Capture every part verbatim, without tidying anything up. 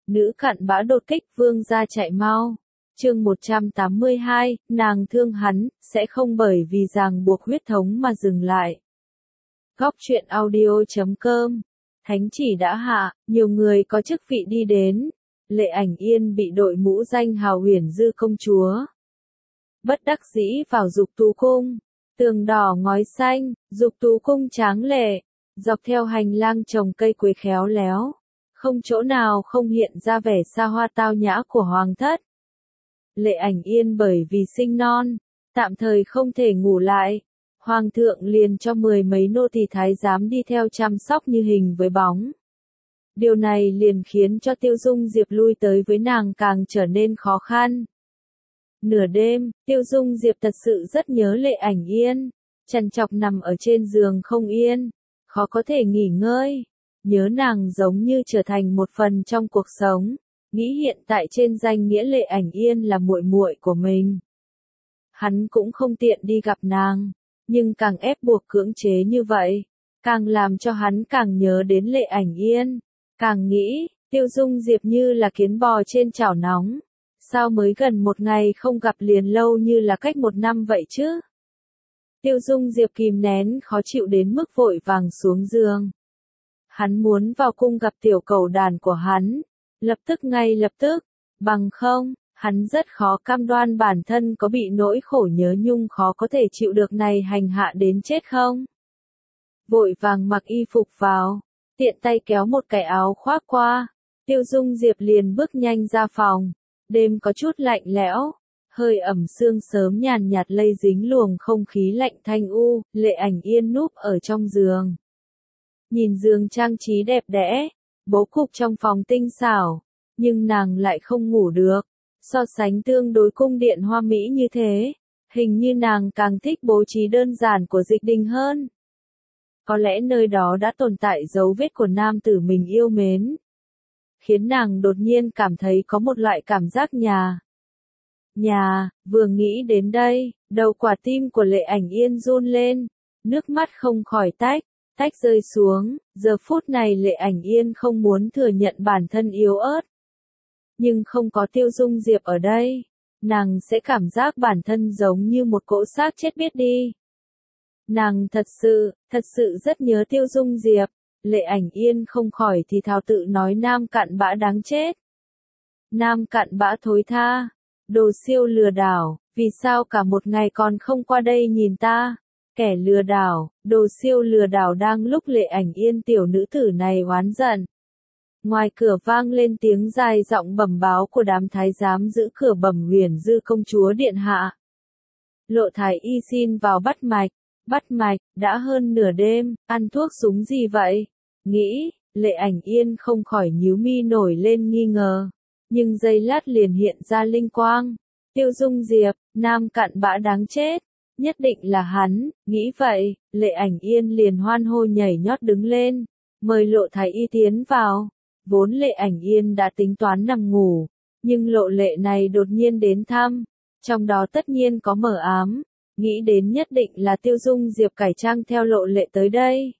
Nữ cặn bã đột kích vương gia chạy mau. Chương một trăm tám mươi hai, nàng thương hắn, sẽ không bởi vì ràng buộc huyết thống mà dừng lại. Góc truyện audio chấm com. Thánh chỉ đã hạ, nhiều người có chức vị đi đến. Lệ Ảnh Yên bị đội mũ danh hào huyền dư công chúa. Bất đắc dĩ vào Dục Tú cung. Tường đỏ ngói xanh, Dục Tú cung tráng lệ. Dọc theo hành lang trồng cây quế khéo léo. Không chỗ nào không hiện ra vẻ xa hoa tao nhã của hoàng thất. Lệ Ảnh Yên bởi vì sinh non, tạm thời không thể ngủ lại. Hoàng thượng liền cho mười mấy nô tỳ thái giám đi theo chăm sóc như hình với bóng. Điều này liền khiến cho Tiêu Dung Diệp lui tới với nàng càng trở nên khó khăn. Nửa đêm, Tiêu Dung Diệp thật sự rất nhớ Lệ Ảnh Yên, trằn trọc nằm ở trên giường không yên, khó có thể nghỉ ngơi. Nhớ nàng giống như trở thành một phần trong cuộc sống, nghĩ hiện tại trên danh nghĩa Lệ Ảnh Yên là muội muội của mình. Hắn cũng không tiện đi gặp nàng, nhưng càng ép buộc cưỡng chế như vậy, càng làm cho hắn càng nhớ đến Lệ Ảnh Yên, càng nghĩ, Tiêu Dung Diệp như là kiến bò trên chảo nóng, sao mới gần một ngày không gặp liền lâu như là cách một năm vậy chứ? Tiêu Dung Diệp kìm nén khó chịu đến mức vội vàng xuống giường. Hắn muốn vào cung gặp tiểu cẩu đàn của hắn, lập tức ngay lập tức, bằng không, hắn rất khó cam đoan bản thân có bị nỗi khổ nhớ nhung khó có thể chịu được này hành hạ đến chết không. Vội vàng mặc y phục vào, tiện tay kéo một cái áo khoác qua, Tiêu Dung Diệp liền bước nhanh ra phòng, đêm có chút lạnh lẽo, hơi ẩm sương sớm nhàn nhạt lây dính luồng không khí lạnh thanh u, Lệ Ảnh Yên núp ở trong giường. Nhìn giường trang trí đẹp đẽ, bố cục trong phòng tinh xảo, nhưng nàng lại không ngủ được. So sánh tương đối cung điện hoa mỹ như thế, hình như nàng càng thích bố trí đơn giản của Dịch Đình hơn. Có lẽ nơi đó đã tồn tại dấu vết của nam tử mình yêu mến, khiến nàng đột nhiên cảm thấy có một loại cảm giác nhà. Nhà, vừa nghĩ đến đây, đầu quả tim của Lệ Ảnh Yên run lên, nước mắt không khỏi tách. Tách rơi xuống, giờ phút này Lệ Ảnh Yên không muốn thừa nhận bản thân yếu ớt. Nhưng không có Tiêu Dung Diệp ở đây, nàng sẽ cảm giác bản thân giống như một cỗ xác chết biết đi. Nàng thật sự, thật sự rất nhớ Tiêu Dung Diệp, Lệ Ảnh Yên không khỏi thì thào tự nói nam cặn bã đáng chết. Nam cặn bã thối tha, đồ siêu lừa đảo, vì sao cả một ngày còn không qua đây nhìn ta? Kẻ lừa đảo, đồ siêu lừa đảo đang lúc Lệ Ảnh Yên tiểu nữ tử này oán giận. Ngoài cửa vang lên tiếng dài giọng bẩm báo của đám thái giám giữ cửa bẩm huyền dư công chúa điện hạ. Lộ thái y xin vào bắt mạch, bắt mạch, đã hơn nửa đêm, ăn thuốc súng gì vậy? Nghĩ, Lệ Ảnh Yên không khỏi nhíu mi nổi lên nghi ngờ, nhưng giây lát liền hiện ra linh quang. Tiêu Dung Diệp, nam cặn bã đáng chết. Nhất định là hắn, nghĩ vậy, Lệ Ảnh Yên liền hoan hô nhảy nhót đứng lên, mời Lộ thái y tiến vào. Vốn Lệ Ảnh Yên đã tính toán nằm ngủ, nhưng Lộ Lệ này đột nhiên đến thăm, trong đó tất nhiên có mờ ám, nghĩ đến nhất định là Tiêu Dung Diệp cải trang theo Lộ Lệ tới đây.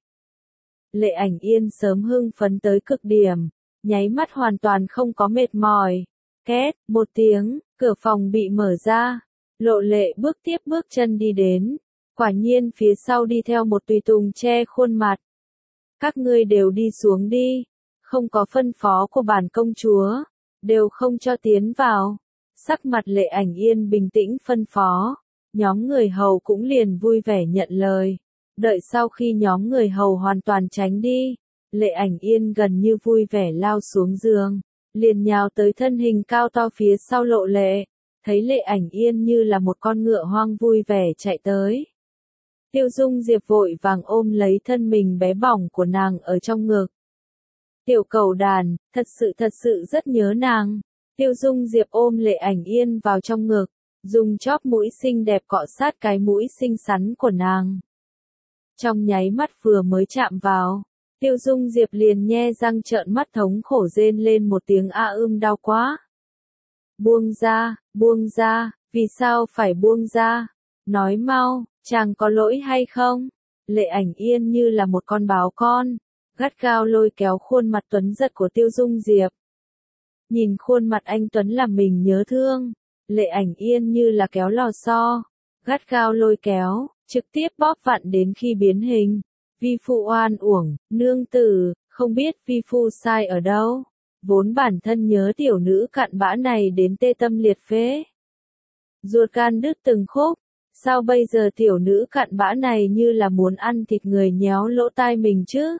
Lệ Ảnh Yên sớm hưng phấn tới cực điểm, nháy mắt hoàn toàn không có mệt mỏi. Két, một tiếng, cửa phòng bị mở ra. Lộ Lệ bước tiếp bước chân đi đến, quả nhiên phía sau đi theo một tùy tùng che khuôn mặt. Các ngươi đều đi xuống đi, không có phân phó của bản công chúa, đều không cho tiến vào. Sắc mặt Lệ Ảnh Yên bình tĩnh phân phó, nhóm người hầu cũng liền vui vẻ nhận lời. Đợi sau khi nhóm người hầu hoàn toàn tránh đi, Lệ Ảnh Yên gần như vui vẻ lao xuống giường, liền nhào tới thân hình cao to phía sau Lộ Lệ. Thấy Lệ Ảnh Yên như là một con ngựa hoang vui vẻ chạy tới. Tiêu Dung Diệp vội vàng ôm lấy thân mình bé bỏng của nàng ở trong ngực. Tiểu cẩu đàn, thật sự thật sự rất nhớ nàng. Tiêu Dung Diệp ôm Lệ Ảnh Yên vào trong ngực, dùng chóp mũi xinh đẹp cọ sát cái mũi xinh xắn của nàng. Trong nháy mắt vừa mới chạm vào, Tiêu Dung Diệp liền nhe răng trợn mắt thống khổ rên lên một tiếng a ưm đau quá. Buông ra, buông ra, vì sao phải buông ra? Nói mau, chàng có lỗi hay không? Lệ Ảnh Yên như là một con báo con, gắt gao lôi kéo khuôn mặt tuấn giật của Tiêu Dung Diệp. Nhìn khuôn mặt anh Tuấn làm mình nhớ thương. Lệ Ảnh Yên như là kéo lò xo, gắt gao lôi kéo, trực tiếp bóp vặn đến khi biến hình. Vi phu oan uổng, nương tử, không biết vi phu sai ở đâu. Vốn bản thân nhớ tiểu nữ cặn bã này đến tê tâm liệt phế. Ruột gan đứt từng khúc, sao bây giờ tiểu nữ cặn bã này như là muốn ăn thịt người nhéo lỗ tai mình chứ?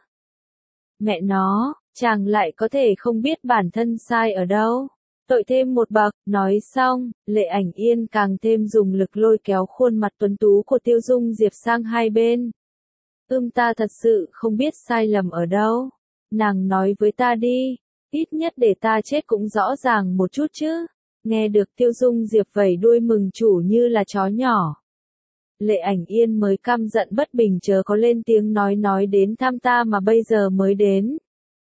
Mẹ nó, chàng lại có thể không biết bản thân sai ở đâu. Tội thêm một bậc, nói xong, Lệ Ảnh Yên càng thêm dùng lực lôi kéo khuôn mặt tuấn tú của Tiêu Dung Diệp sang hai bên. Ưm ta thật sự không biết sai lầm ở đâu. Nàng nói với ta đi, ít nhất để ta chết cũng rõ ràng một chút chứ. Nghe được Tiêu Dung Diệp vẩy đuôi mừng chủ như là chó nhỏ. Lệ Ảnh Yên mới căm giận bất bình chớ có lên tiếng nói nói đến thăm ta mà bây giờ mới đến.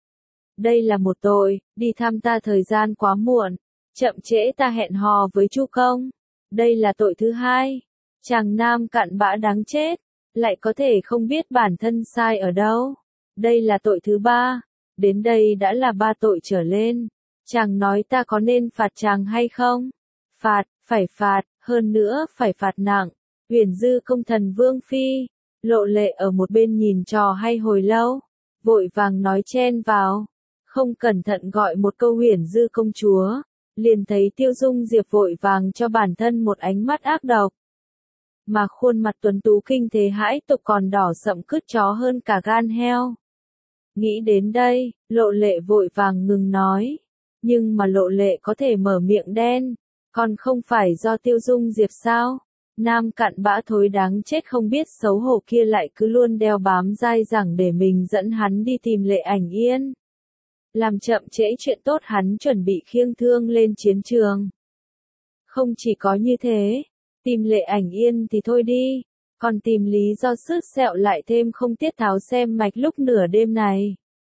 Đây là một tội, đi thăm ta thời gian quá muộn, chậm trễ ta hẹn hò với Chu Công. Đây là tội thứ hai. Chàng nam cặn bã đáng chết, lại có thể không biết bản thân sai ở đâu. Đây là tội thứ ba. Đến đây đã là ba tội trở lên. Chàng nói ta có nên phạt chàng hay không? Phạt, phải phạt, hơn nữa phải phạt nặng. Huyền Dư công thần Vương Phi, Lộ Lệ ở một bên nhìn trò hay hồi lâu, vội vàng nói chen vào. Không cẩn thận gọi một câu Huyền Dư công chúa, liền thấy Tiêu Dung Diệp vội vàng cho bản thân một ánh mắt ác độc. Mà khuôn mặt tuấn tú kinh thế hãi tục còn đỏ sậm cứt chó hơn cả gan heo. Nghĩ đến đây, Lộ Lệ vội vàng ngừng nói. Nhưng mà Lộ Lệ có thể mở miệng đen, còn không phải do Tiêu Dung Diệp sao? Nam cặn bã thối đáng chết không biết xấu hổ kia lại cứ luôn đeo bám dai dẳng để mình dẫn hắn đi tìm Lệ Ảnh Yên. Làm chậm trễ chuyện tốt hắn chuẩn bị khiêng thương lên chiến trường. Không chỉ có như thế, tìm Lệ Ảnh Yên thì thôi đi, còn tìm lý do sứt sẹo lại thêm không tiết tháo xem mạch lúc nửa đêm này.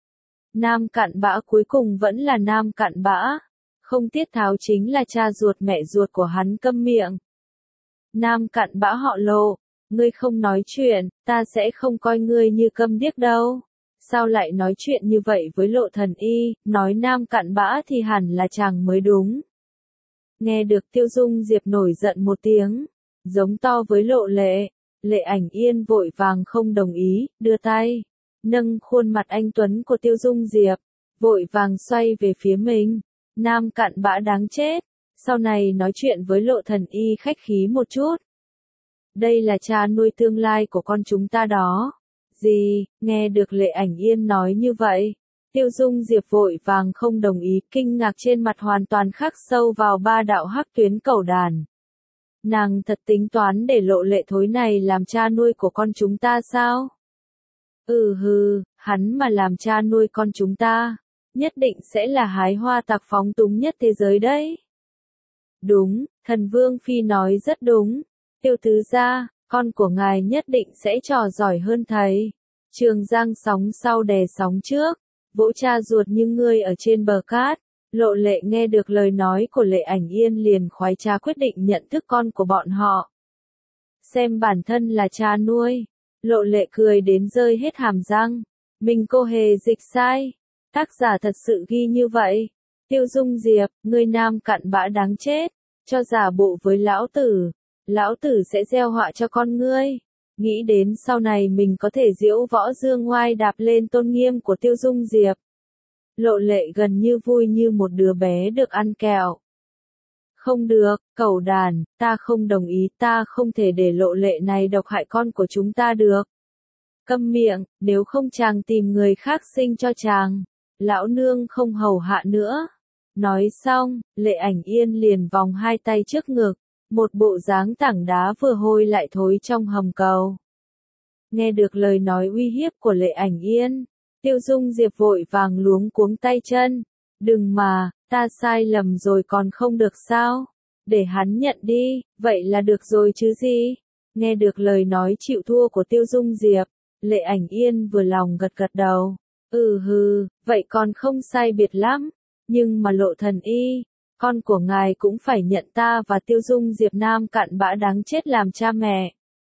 Nam cặn bã cuối cùng vẫn là nam cặn bã, không tiết tháo chính là cha ruột mẹ ruột của hắn câm miệng. Nam cặn bã họ Lộ, ngươi không nói chuyện, ta sẽ không coi ngươi như câm điếc đâu. Sao lại nói chuyện như vậy với Lộ Thần Y, nói nam cặn bã thì hẳn là chàng mới đúng. Nghe được Tiêu Dung Diệp nổi giận một tiếng, giống to với Lộ Lệ, Lệ Ảnh Yên vội vàng không đồng ý, đưa tay, nâng khuôn mặt anh tuấn của Tiêu Dung Diệp, vội vàng xoay về phía mình. Nam cặn bã đáng chết, sau này nói chuyện với Lộ Thần Y khách khí một chút. Đây là cha nuôi tương lai của con chúng ta đó. Gì, nghe được Lệ Ảnh Yên nói như vậy, Tiêu Dung Diệp vội vàng không đồng ý, kinh ngạc trên mặt hoàn toàn khắc sâu vào ba đạo hắc tuyến cầu đàn. Nàng thật tính toán để Lộ Lệ thối này làm cha nuôi của con chúng ta sao? Ừ hừ, hắn mà làm cha nuôi con chúng ta, nhất định sẽ là hái hoa tạc phóng túng nhất thế giới đấy. Đúng, thần Vương Phi nói rất đúng. Tiêu tứ gia, con của ngài nhất định sẽ trò giỏi hơn thầy. Trường Giang sóng sau đè sóng trước, vỗ cha ruột như ngươi ở trên bờ cát. Lộ Lệ nghe được lời nói của Lệ Ảnh Yên liền khoái trá quyết định nhận thức con của bọn họ. Xem bản thân là cha nuôi. Lộ Lệ cười đến rơi hết hàm răng. Mình cô hề dịch sai. Tác giả thật sự ghi như vậy. Tiêu Dung Diệp, ngươi nam cặn bã đáng chết. Cho giả bộ với lão tử. Lão tử sẽ gieo họa cho con ngươi. Nghĩ đến sau này mình có thể diễu võ dương ngoai đạp lên tôn nghiêm của Tiêu Dung Diệp. Lộ Lệ gần như vui như một đứa bé được ăn kẹo. Không được, cẩu đàn, ta không đồng ý, ta không thể để Lộ Lệ này độc hại con của chúng ta được. Câm miệng, nếu không chàng tìm người khác sinh cho chàng. Lão nương không hầu hạ nữa. Nói xong, Lệ Ảnh Yên liền vòng hai tay trước ngực. Một bộ dáng tảng đá vừa hôi lại thối trong hầm cầu. Nghe được lời nói uy hiếp của Lệ Ảnh Yên, Tiêu Dung Diệp vội vàng luống cuống tay chân. Đừng mà, ta sai lầm rồi còn không được sao? Để hắn nhận đi, vậy là được rồi chứ gì? Nghe được lời nói chịu thua của Tiêu Dung Diệp, Lệ Ảnh Yên vừa lòng gật gật đầu. Ừ hừ, vậy còn không sai biệt lắm. Nhưng mà Lộ Thần Y, con của ngài cũng phải nhận ta và Tiêu Dung Diệp nam cặn bã đáng chết làm cha mẹ.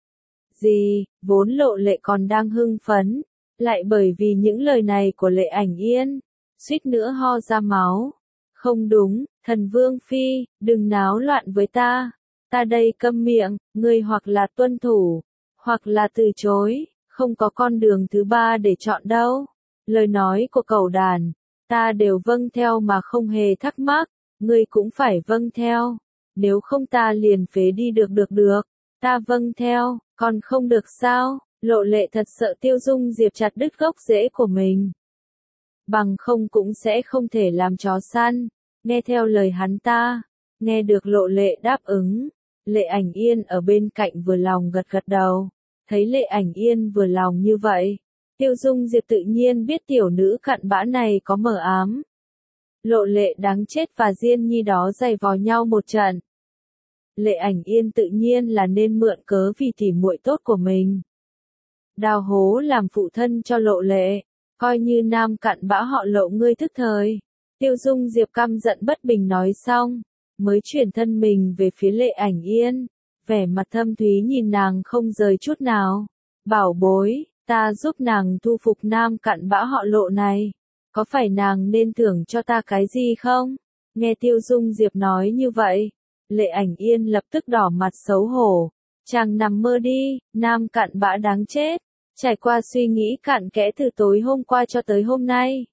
Gì, vốn Lộ Lệ còn đang hưng phấn, lại bởi vì những lời này của Lệ Ảnh Yên, suýt nữa ho ra máu. Không đúng, thần vương phi, đừng náo loạn với ta. Ta đây câm miệng, ngươi hoặc là tuân thủ, hoặc là từ chối, không có con đường thứ ba để chọn đâu. Lời nói của cẩu đàn, ta đều vâng theo mà không hề thắc mắc, ngươi cũng phải vâng theo. Nếu không ta liền phế đi được được được, ta vâng theo, còn không được sao? Lộ Lệ thật sợ Tiêu Dung Diệp chặt đứt gốc rễ của mình. Bằng không cũng sẽ không thể làm chó săn, nghe theo lời hắn ta. Nghe được Lộ Lệ đáp ứng, Lệ Ảnh Yên ở bên cạnh vừa lòng gật gật đầu. Thấy Lệ Ảnh Yên vừa lòng như vậy, Tiêu Dung Diệp tự nhiên biết tiểu nữ cặn bã này có mờ ám. Lộ Lệ đáng chết và Diên Nhi đó giày vò nhau một trận. Lệ Ảnh Yên tự nhiên là nên mượn cớ vì tỉ muội tốt của mình. Đào hố làm phụ thân cho Lộ Lệ, coi như nam cặn bã họ Lộ ngươi thức thời. Tiêu Dung Diệp căm giận bất bình nói xong, mới chuyển thân mình về phía Lệ Ảnh Yên, vẻ mặt thâm thúy nhìn nàng không rời chút nào. Bảo bối, ta giúp nàng thu phục nam cặn bã họ Lộ này, có phải nàng nên thưởng cho ta cái gì không? Nghe Tiêu Dung Diệp nói như vậy, Lệ Ảnh Yên lập tức đỏ mặt xấu hổ. Chàng nằm mơ đi, nam cặn bã đáng chết. Trải qua suy nghĩ cặn kẽ từ tối hôm qua cho tới hôm nay,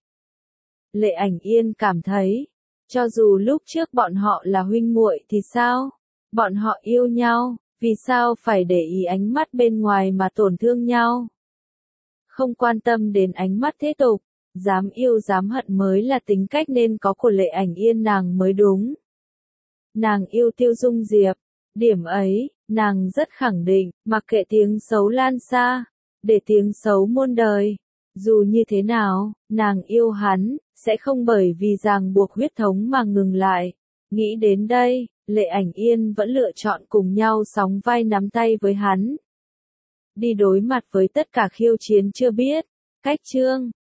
Lệ Ảnh Yên cảm thấy, cho dù lúc trước bọn họ là huynh muội thì sao? Bọn họ yêu nhau, vì sao phải để ý ánh mắt bên ngoài mà tổn thương nhau? Không quan tâm đến ánh mắt thế tục, dám yêu dám hận mới là tính cách nên có của Lệ Ảnh Yên nàng mới đúng. Nàng yêu Tiêu Dung Diệp, điểm ấy, nàng rất khẳng định, mặc kệ tiếng xấu lan xa, để tiếng xấu muôn đời. Dù như thế nào, nàng yêu hắn, sẽ không bởi vì ràng buộc huyết thống mà ngừng lại. Nghĩ đến đây, Lệ Ảnh Yên vẫn lựa chọn cùng nhau sóng vai nắm tay với hắn. Đi đối mặt với tất cả khiêu chiến chưa biết. Cách chương